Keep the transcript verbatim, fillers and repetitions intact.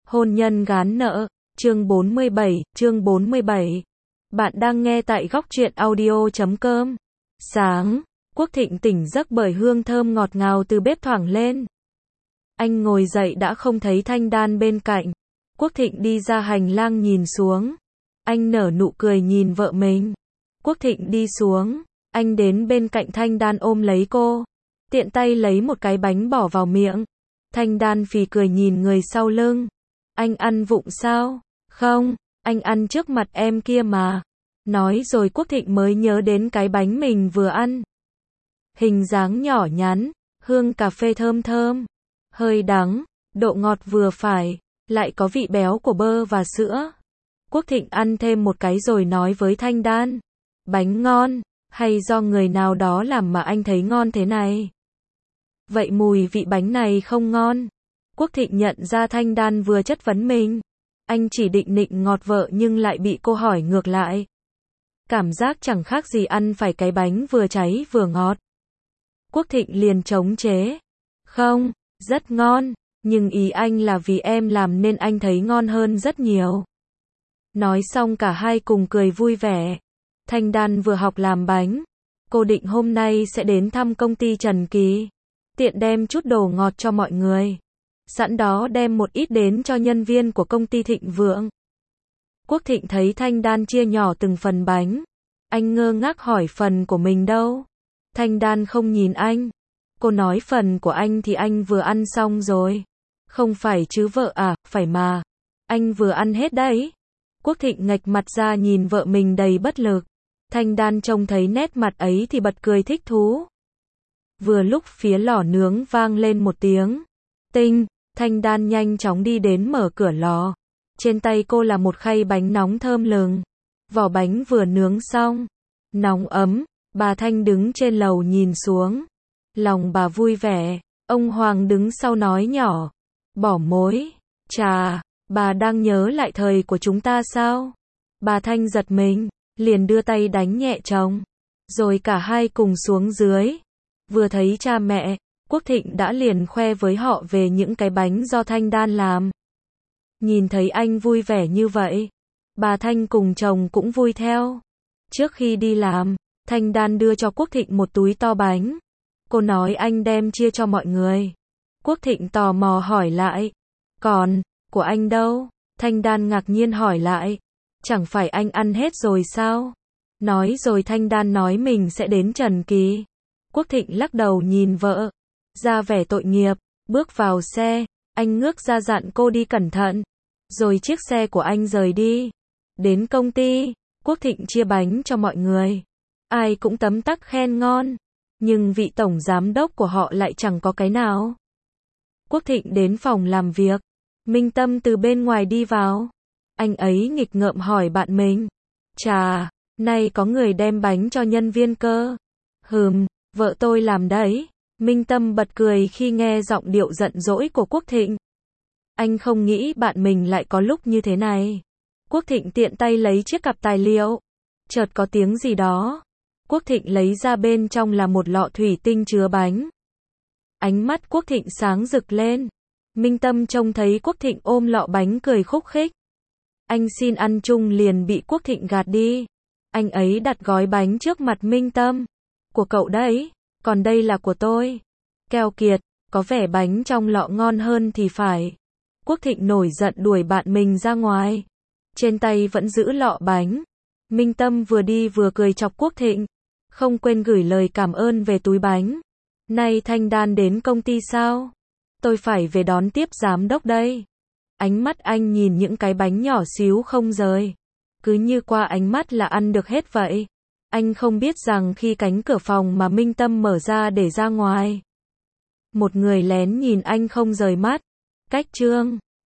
Hôn nhân gán nợ, chương bốn mươi bảy, chương bốn mươi bảy. Bạn đang nghe tại góc truyện audio chấm com. Sáng, Quốc Thịnh tỉnh giấc bởi hương thơm ngọt ngào từ bếp thoảng lên. Anh ngồi dậy đã không thấy Thanh Đan bên cạnh. Quốc Thịnh đi ra hành lang nhìn xuống. Anh nở nụ cười nhìn vợ mình. Quốc Thịnh đi xuống, anh đến bên cạnh Thanh Đan ôm lấy cô. Tiện tay lấy một cái bánh bỏ vào miệng. Thanh Đan phì cười nhìn người sau lưng. Anh ăn vụng sao? Không, anh ăn trước mặt em kia mà. Nói rồi Quốc Thịnh mới nhớ đến cái bánh mình vừa ăn. Hình dáng nhỏ nhắn, hương cà phê thơm thơm, hơi đắng, độ ngọt vừa phải, lại có vị béo của bơ và sữa. Quốc Thịnh ăn thêm một cái rồi nói với Thanh Đan. Bánh ngon, hay do người nào đó làm mà anh thấy ngon thế này? Vậy mùi vị bánh này không ngon. Quốc Thịnh nhận ra Thanh Đan vừa chất vấn mình. Anh chỉ định nịnh ngọt vợ nhưng lại bị cô hỏi ngược lại. Cảm giác chẳng khác gì ăn phải cái bánh vừa cháy vừa ngọt. Quốc Thịnh liền chống chế. Không, rất ngon, nhưng ý anh là vì em làm nên anh thấy ngon hơn rất nhiều. Nói xong cả hai cùng cười vui vẻ. Thanh Đan vừa học làm bánh. Cô định hôm nay sẽ đến thăm công ty Trần Kỳ. Tiện đem chút đồ ngọt cho mọi người. Sẵn đó đem một ít đến cho nhân viên của công ty Thịnh Vượng. Quốc Thịnh thấy Thanh Đan chia nhỏ từng phần bánh. Anh ngơ ngác hỏi phần của mình đâu. Thanh Đan không nhìn anh. Cô nói phần của anh thì anh vừa ăn xong rồi. Không phải chứ vợ à, phải mà. Anh vừa ăn hết đấy. Quốc Thịnh nghệch mặt ra nhìn vợ mình đầy bất lực. Thanh Đan trông thấy nét mặt ấy thì bật cười thích thú. Vừa lúc phía lò nướng vang lên một tiếng. Tinh, Thanh Đan nhanh chóng đi đến mở cửa lò. Trên tay cô là một khay bánh nóng thơm lừng. Vỏ bánh vừa nướng xong. Nóng ấm, bà Thanh đứng trên lầu nhìn xuống. Lòng bà vui vẻ, ông Hoàng đứng sau nói nhỏ. Bỏ mối, chà, bà đang nhớ lại thời của chúng ta sao? Bà Thanh giật mình, liền đưa tay đánh nhẹ chồng. Rồi cả hai cùng xuống dưới. Vừa thấy cha mẹ, Quốc Thịnh đã liền khoe với họ về những cái bánh do Thanh Đan làm. Nhìn thấy anh vui vẻ như vậy, bà Thanh cùng chồng cũng vui theo. Trước khi đi làm, Thanh Đan đưa cho Quốc Thịnh một túi to bánh. Cô nói anh đem chia cho mọi người. Quốc Thịnh tò mò hỏi lại. Còn, của anh đâu? Thanh Đan ngạc nhiên hỏi lại. Chẳng phải anh ăn hết rồi sao? Nói rồi Thanh Đan nói mình sẽ đến Trần Kỳ. Quốc Thịnh lắc đầu nhìn vợ. Ra vẻ tội nghiệp, bước vào xe. Anh ngước ra dặn cô đi cẩn thận. Rồi chiếc xe của anh rời đi. Đến công ty, Quốc Thịnh chia bánh cho mọi người. Ai cũng tấm tắc khen ngon. Nhưng vị tổng giám đốc của họ lại chẳng có cái nào. Quốc Thịnh đến phòng làm việc. Minh Tâm từ bên ngoài đi vào. Anh ấy nghịch ngợm hỏi bạn mình. Chà, nay có người đem bánh cho nhân viên cơ. Hừm, vợ tôi làm đấy. Minh Tâm bật cười khi nghe giọng điệu giận dỗi của Quốc Thịnh. Anh không nghĩ bạn mình lại có lúc như thế này. Quốc Thịnh tiện tay lấy chiếc cặp tài liệu. Chợt có tiếng gì đó. Quốc Thịnh lấy ra bên trong là một lọ thủy tinh chứa bánh. Ánh mắt Quốc Thịnh sáng rực lên. Minh Tâm trông thấy Quốc Thịnh ôm lọ bánh cười khúc khích. Anh xin ăn chung liền bị Quốc Thịnh gạt đi. Anh ấy đặt gói bánh trước mặt Minh Tâm. Của cậu đấy, còn đây là của tôi. Keo kiệt, có vẻ bánh trong lọ ngon hơn thì phải. Quốc Thịnh nổi giận đuổi bạn mình ra ngoài. Trên tay vẫn giữ lọ bánh. Minh Tâm vừa đi vừa cười chọc Quốc Thịnh. Không quên gửi lời cảm ơn về túi bánh. Nay Thanh Đan đến công ty sao? Tôi phải về đón tiếp giám đốc đây. Ánh mắt anh nhìn những cái bánh nhỏ xíu không rời. Cứ như qua ánh mắt là ăn được hết vậy. Anh không biết rằng khi cánh cửa phòng mà Minh Tâm mở ra để ra ngoài. Một người lén nhìn anh không rời mắt. Cách chương